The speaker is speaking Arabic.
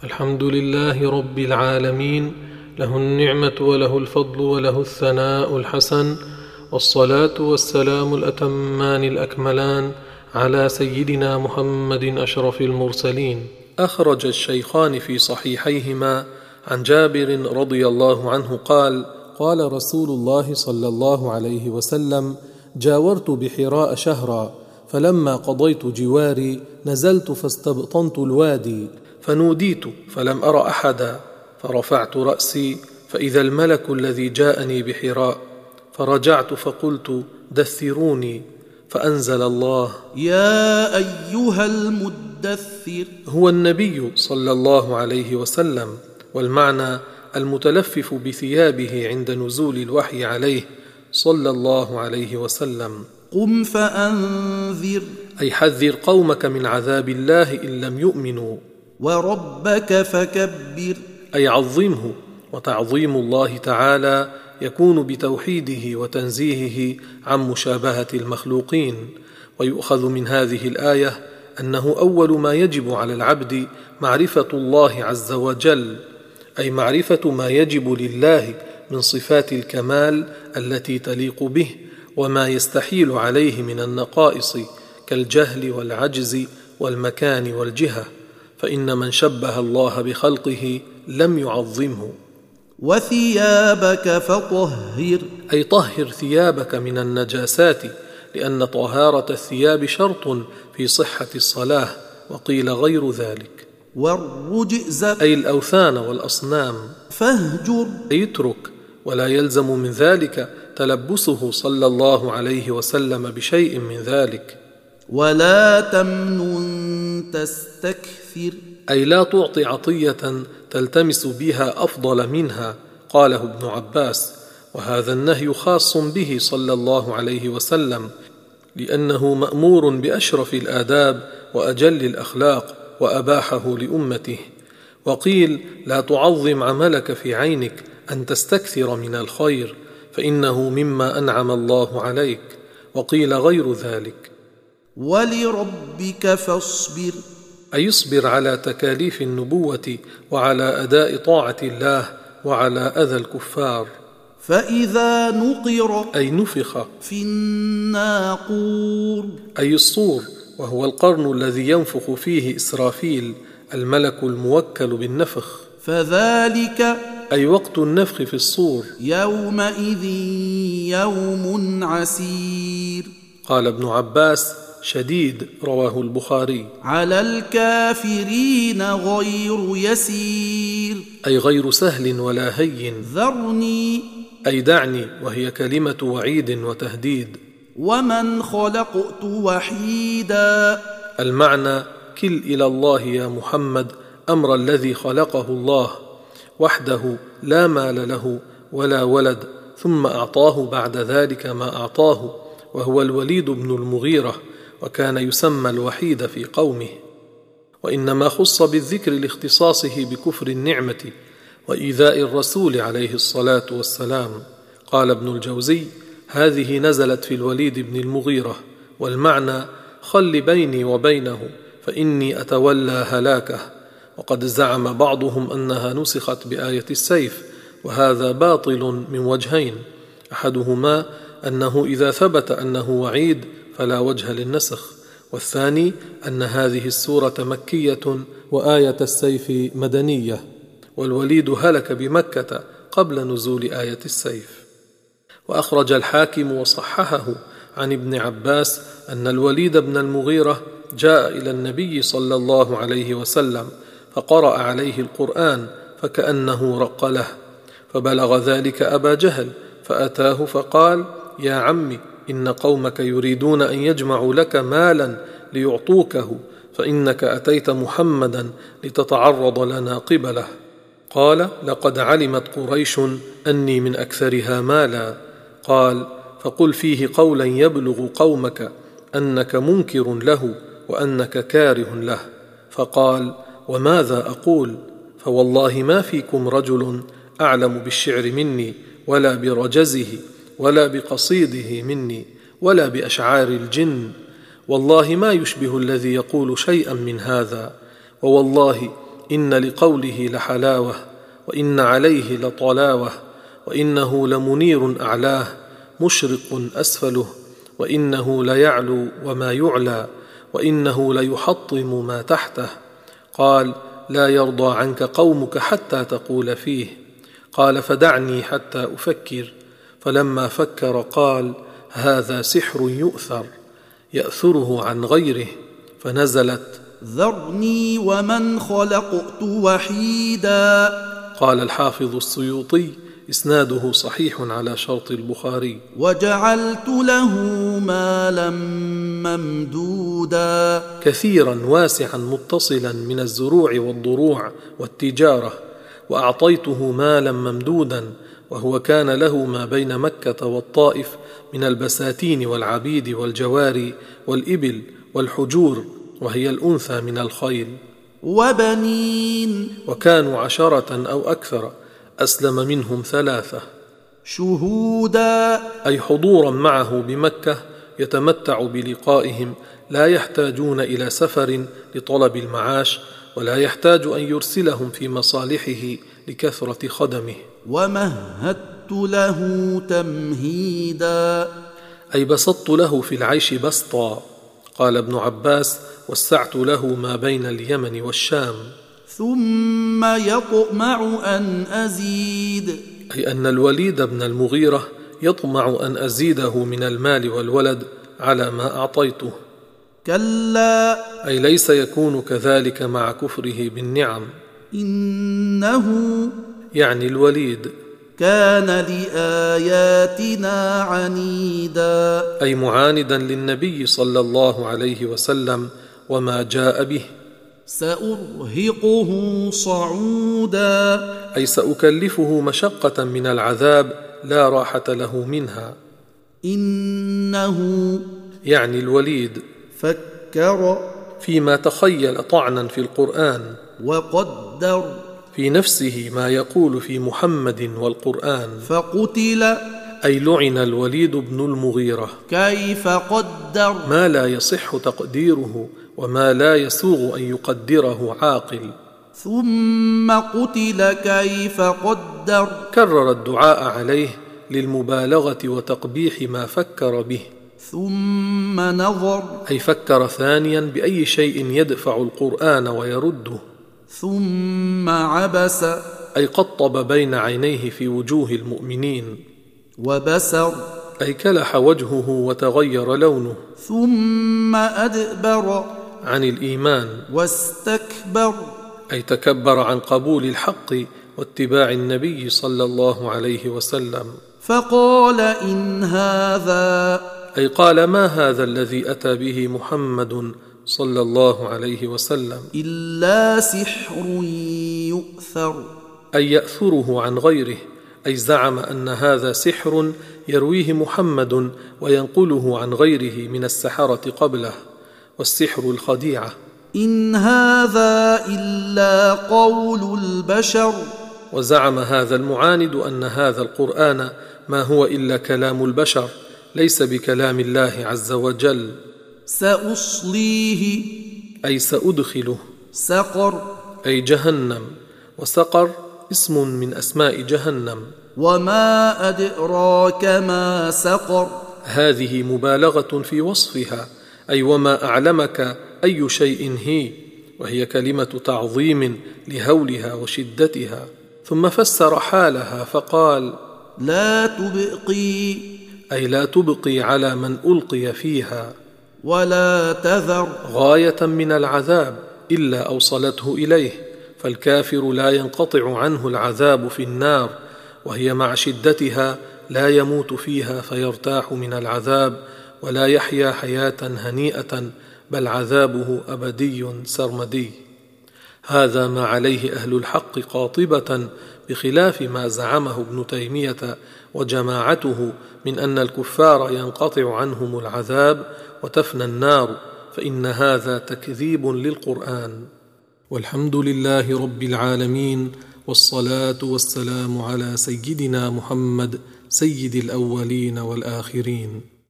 الحمد لله رب العالمين، له النعمة وله الفضل وله الثناء الحسن، والصلاة والسلام الأتمان الأكملان على سيدنا محمد أشرف المرسلين. أخرج الشيخان في صحيحيهما عن جابر رضي الله عنه قال: قال رسول الله صلى الله عليه وسلم: جاورت بحراء شهرا، فلما قضيت جواري نزلت فاستبطنت الوادي، فنوديت فلم أر أحدا، فرفعت رأسي فإذا الملك الذي جاءني بحراء، فرجعت فقلت: دثروني، فأنزل الله: يا أيها المدثر. هو النبي صلى الله عليه وسلم، والمعنى المتلفف بثيابه عند نزول الوحي عليه صلى الله عليه وسلم. قم فأنذر، أي حذر قومك من عذاب الله إن لم يؤمنوا. وربك فكبر، أي عظمه، وتعظيم الله تعالى يكون بتوحيده وتنزيهه عن مشابهة المخلوقين. ويؤخذ من هذه الآية أنه أول ما يجب على العبد معرفة الله عز وجل، أي معرفة ما يجب لله من صفات الكمال التي تليق به، وما يستحيل عليه من النقائص كالجهل والعجز والمكان والجهة، فإن من شبه الله بخلقه لم يعظمه. وثيابك فطهر، أي طهر ثيابك من النجاسات، لأن طهارة الثياب شرط في صحة الصلاة، وقيل غير ذلك. والرجز، أي الأوثان والأصنام، فاهجر، أي اترك، ولا يلزم من ذلك تلبسه صلى الله عليه وسلم بشيء من ذلك. ولا تمنن تستكثر، أي لا تعطي عطية تلتمس بها أفضل منها، قاله ابن عباس، وهذا النهي خاص به صلى الله عليه وسلم، لأنه مأمور بأشرف الآداب وأجل الأخلاق، وأباحه لأمته. وقيل: لا تعظم عملك في عينك أن تستكثر من الخير، فإنه مما أنعم الله عليك، وقيل غير ذلك. ولربك فاصبر، أي اصبر على تكاليف النبوة وعلى أداء طاعة الله وعلى أذى الكفار. فإذا نقر، أي نفخ في الناقور، أي الصور، وهو القرن الذي ينفخ فيه إسرافيل الملك الموكل بالنفخ، فذلك أي وقت النفخ في الصور، يومئذ يوم عسير. قال ابن عباس: شديد، رواه البخاري. على الكافرين غير يسير، أي غير سهل ولا هين. ذرني، أي دعني، وهي كلمة وعيد وتهديد. ومن خلقت وحيدا، المعنى: كل إلى الله يا محمد أمر الذي خلقه الله وحده، لا مال له ولا ولد، ثم أعطاه بعد ذلك ما أعطاه، وهو الوليد بن المغيرة، وكان يسمى الوحيد في قومه، وإنما خص بالذكر لاختصاصه بكفر النعمة وإيذاء الرسول عليه الصلاة والسلام. قال ابن الجوزي: هذه نزلت في الوليد بن المغيرة، والمعنى: خل بيني وبينه فإني أتولى هلاكه. وقد زعم بعضهم أنها نسخت بآية السيف، وهذا باطل من وجهين: أحدهما أنه إذا ثبت أنه وعيد فلا وجه للنسخ، والثاني أن هذه السورة مكية وآية السيف مدنية، والوليد هلك بمكة قبل نزول آية السيف. وأخرج الحاكم وصححه عن ابن عباس أن الوليد بن المغيرة جاء إلى النبي صلى الله عليه وسلم فقرأ عليه القرآن فكأنه رق له، فبلغ ذلك أبا جهل، فأتاه فقال: يا عمي، إن قومك يريدون أن يجمعوا لك مالا ليعطوكه، فإنك أتيت محمدا لتتعرض لنا قبله. قال: لقد علمت قريش أني من أكثرها مالا. قال: فقل فيه قولا يبلغ قومك أنك منكر له وأنك كاره له. فقال: وماذا أقول؟ فوالله ما فيكم رجل أعلم بالشعر مني، ولا برجزه، ولا بقصيده مني، ولا بأشعار الجن، والله ما يشبه الذي يقول شيئا من هذا، ووالله إن لقوله لحلاوة، وإن عليه لطلاوة، وإنه لمنير أعلاه، مشرق أسفله، وإنه ليعلو وما يعلى، وإنه ليحطم ما تحته. قال: لا يرضى عنك قومك حتى تقول فيه. قال: فدعني حتى أفكر. فلما فكر قال: هذا سحر يؤثر، يأثره عن غيره. فنزلت: ذرني ومن خلقت وحيدا. قال الحافظ السيوطي: إسناده صحيح على شرط البخاري. وجعلت له مالا ممدودا، كثيرا واسعا متصلا من الزروع والضروع والتجارة. وأعطيته مالا ممدودا، وهو كان له ما بين مكة والطائف من البساتين والعبيد والجواري والإبل والحجور، وهي الأنثى من الخيل. وبنين، وكانوا 10 أو أكثر، أسلم منهم 3. شهودا، أي حضورا معه بمكة، يتمتع بلقائهم، لا يحتاجون إلى سفر لطلب المعاش، ولا يحتاج أن يرسلهم في مصالحه لكثرة خدمه. ومهدت له تمهيدا، أي بسطت له في العيش بسطا. قال ابن عباس: وسعت له ما بين اليمن والشام. ثم يطمع أن أزيد، أي أن الوليد بن المغيرة يطمع أن أزيده من المال والولد على ما أعطيته. كلا، أي ليس يكون كذلك مع كفره بالنعم. إنه، يعني الوليد، كان لآياتنا عنيدا، أي معاندا للنبي صلى الله عليه وسلم وما جاء به. سأرهقه صعودا، أي سأكلفه مشقة من العذاب لا راحة له منها. إنه، يعني الوليد، فكر فيما تخيل طعنا في القرآن، وقدر في نفسه ما يقول في محمد والقرآن. فقتل، أي لعن الوليد بن المغيرة. كيف قدر، ما لا يصح تقديره وما لا يسوغ أن يقدره عاقل. ثم قتل كيف قدر، كرر الدعاء عليه للمبالغة وتقبيح ما فكر به. ثم نظر، أي فكر ثانيا بأي شيء يدفع القرآن ويرده. ثم عبس، أي قطب بين عينيه في وجوه المؤمنين. وبسر، أي كلح وجهه وتغير لونه. ثم أدبر، عن الإيمان. واستكبر، أي تكبر عن قبول الحق واتباع النبي صلى الله عليه وسلم. فقال إن هذا، أي قال: ما هذا الذي أتى به محمد صلى الله عليه وسلم إلا سحر يؤثر، أي يأثره عن غيره. أي زعم أن هذا سحر يرويه محمد وينقله عن غيره من السحرة قبله، والسحر الخديعة. إن هذا إلا قول البشر، وزعم هذا المعاند أن هذا القرآن ما هو إلا كلام البشر، ليس بكلام الله عز وجل. سأصليه، أي سأدخله. سقر، أي جهنم. وسقر اسم من أسماء جهنم. وما أدراك ما سقر، هذه مبالغة في وصفها، أي وما أعلمك أي شيء هي، وهي كلمة تعظيم لهولها وشدتها. ثم فسر حالها فقال: لا تبقي، أي لا تبقي على من ألقي فيها، ولا تذر، غاية من العذاب إلا أوصلته إليه. فالكافر لا ينقطع عنه العذاب في النار، وهي مع شدتها لا يموت فيها فيرتاح من العذاب، ولا يحيا حياة هنيئة، بل عذابه أبدي سرمدي. هذا ما عليه أهل الحق قاطبة، بخلاف ما زعمه ابن تيمية وجماعته من أن الكفار ينقطع عنهم العذاب وتفنى النار، فإن هذا تكذيب للقرآن. والحمد لله رب العالمين، والصلاة والسلام على سيدنا محمد سيد الأولين والآخرين.